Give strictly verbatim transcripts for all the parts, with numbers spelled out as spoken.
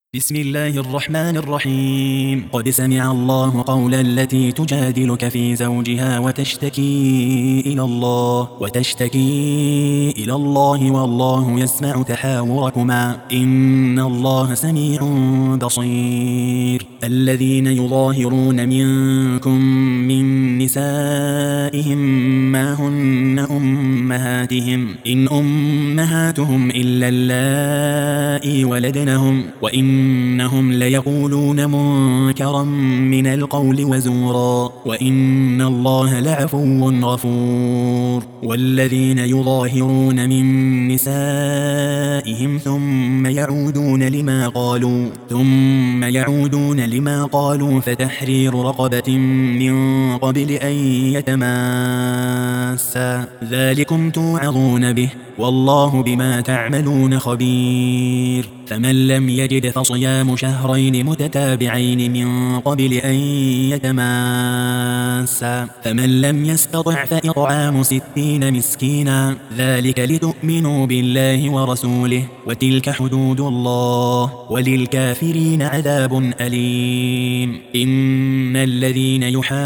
بسم الله الرحمن الرحيم. قد سمع الله قول التي تجادلك في زوجها وتشتكي إلى الله وتشتكي إلى الله والله يسمع تحاوركما إن الله سميع بصير. الذين يظاهرون منكم من نسائهم ما هن أمهاتهم إن أمهاتهم إلا اللائي ولدنهم وإنهم ليقولون منكرا من القول وزورا وإن الله لعفو غفور. والذين يظاهرون من نسائهم ثم يعودون لما قالوا ثم يعودون لما قالوا فتحرير رقبة من قبل أن يتماسا ذلكم توعظون به والله بما تعملون خبير. فمن لم يجد فصيام شهرين متتابعين من قبل أن يتماسا فمن لم يستطع فإطعام ستين مسكينا ذلك لتؤمنوا بالله ورسوله وتلك حدود الله وللكافرين عذاب أليم. إن الذين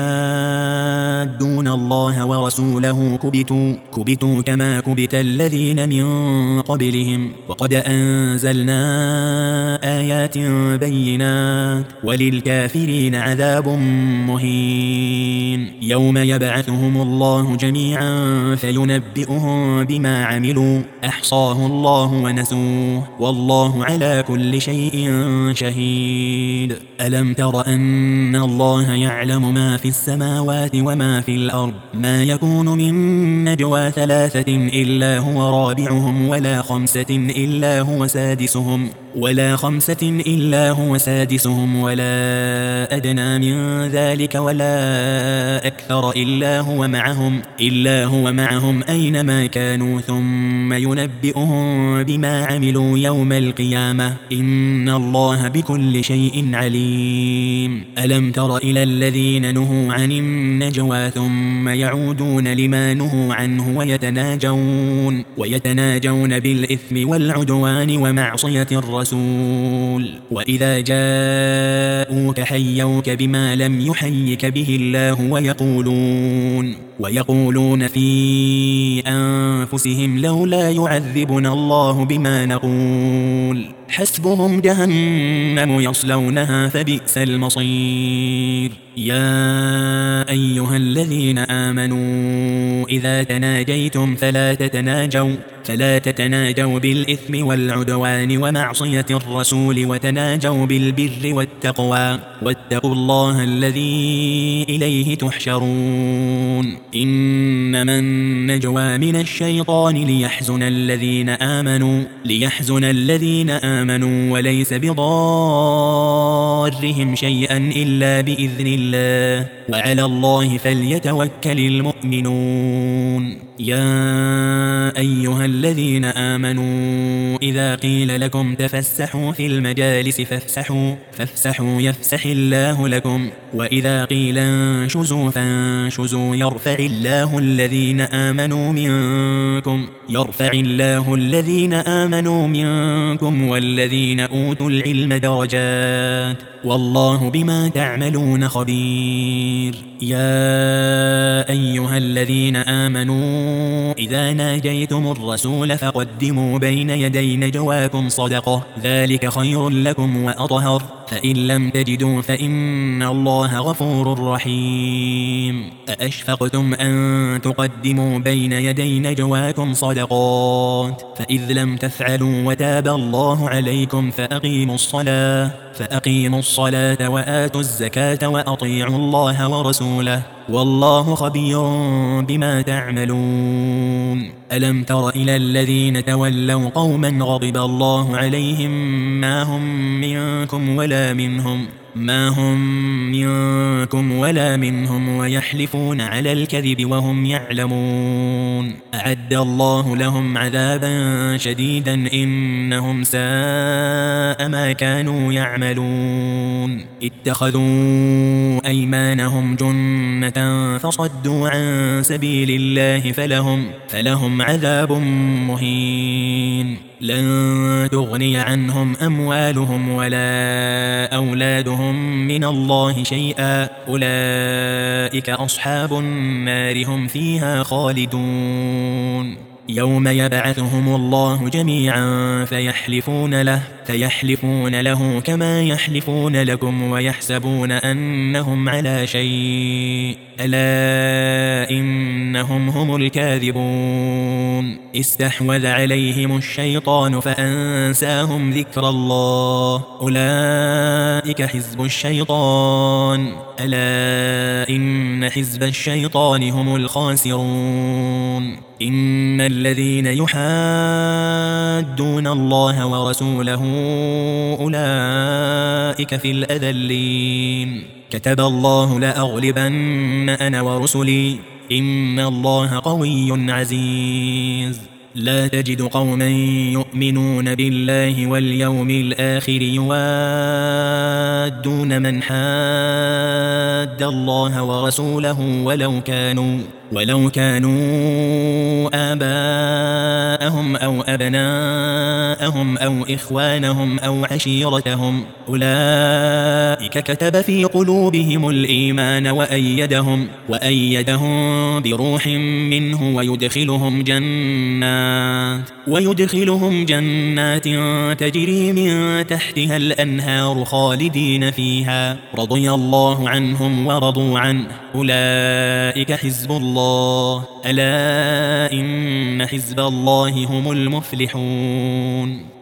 يحادون الله ورسوله كبتوا كبتوا كما كبت الذين من قبلهم وقد أنزلنا آيات بينات وللكافرين عذاب مهين. يوم يبعثهم الله جميعا فينبئهم بما عملوا أحصاه الله ونسوه والله على كل شيء شهيد. ألم تر أن الله يعلم ما في السماوات وما في الأرض ما يكون من نجوى ثلاثة إلا هو رابعهم ولا خمسة إلا هو سادسهم ولا خمسة إلا هو سادسهم ولا أدنى من ذلك ولا أكثر إلا هو معهم إلا هو معهم أينما كانوا ثم ينبئهم بما عملوا يوم القيامة إن الله بكل شيء عليم. ألم تر إلى الذين نهوا عن النجوى ثم يعودون لما نهوا عنه ويتناجون ويتناجون بالإثم والعدوان ومعصية الرسول وإذا جاءوك حيوك بما لم يحيك به الله ويقولون ويقولون في أنفسهم لولا يعذبنا الله بما نقول حسبهم جهنم يصلونها فبئس المصير. يا أيها الذين آمنوا إذا تناجيتم فلا تتناجوا فلا تتناجوا بالإثم والعدوان ومعصية الرسول وتناجوا بالبر والتقوى واتقوا الله الذي إليه تحشرون. إنما النجوى من الشيطان ليحزن الذين آمنوا ليحزن الذين آمنوا وليس بضارهم شيئا إلا بإذن الله وعلى الله فليتوكل المؤمنون. يا أيها الذين آمنوا إذا قيل لكم تفسحوا في المجالس فافسحوا فافسحوا يفسح الله لكم وإذا قيل انشزوا فانشزوا يرفع الله الذين آمنوا منكم يرفع الله الذين آمنوا منكم والذين أوتوا العلم درجات والله بما تعملون خبير. يا أيها الذين آمنوا إذا ناجيتم الرسول فقدموا بين يدي نجواكم صدقة ذلك خير لكم وأطهر فإن لم تجدوا فإن الله غفور رحيم. أأشفقتم أن تقدموا بين يدي نجواكم صدقات فإذ لم تفعلوا وتاب الله عليكم فأقيموا الصلاة فأقيموا الصلاة وآتوا الزكاة وأطيعوا الله ورسوله والله خبير بما تعملون. ألم تر إلى الذين تولوا قوما غضب الله عليهم ما هم منكم ولا منهم ما هم منكم ولا منهم ويحلفون على الكذب وهم يعلمون أعد الله لهم عذابا شديدا إنهم ساء ما كانوا يعملون. اتخذوا أيمانهم جنة فصدوا عن سبيل الله فلهم, فلهم عذاب مهين. لن تغني عنهم أموالهم ولا أولادهم من الله شيئا أولئك أصحاب النار هم فيها خالدون يوم يبعثهم الله جميعا فيحلفون له فيحلفون له كما يحلفون لكم ويحسبون أنهم على شيء ألا إنهم هم الكاذبون استحوذ عليهم الشيطان فأنساهم ذكر الله أولئك حزب الشيطان ألا إن حزب الشيطان هم الخاسرون إن الذين يحادون الله ورسوله أولئك في الأذلين كتب الله لأغلبن أنا ورسلي إن الله قوي عزيز لا تجد قوما يؤمنون بالله واليوم الآخر يوادون من حاد الله ورسوله ولو كانوا ولو كانوا آباءهم أو أبناءهم أو إخوانهم أو عشيرتهم أولئك كتب في قلوبهم الإيمان وأيدهم وأيدهم بروح منه ويدخلهم جنات ويدخلهم جنات تجري من تحتها الأنهار خالدين فيها رضي الله عنهم ورضوا عنه أولئك حزب الله ألا إن حزب الله هم المفلحون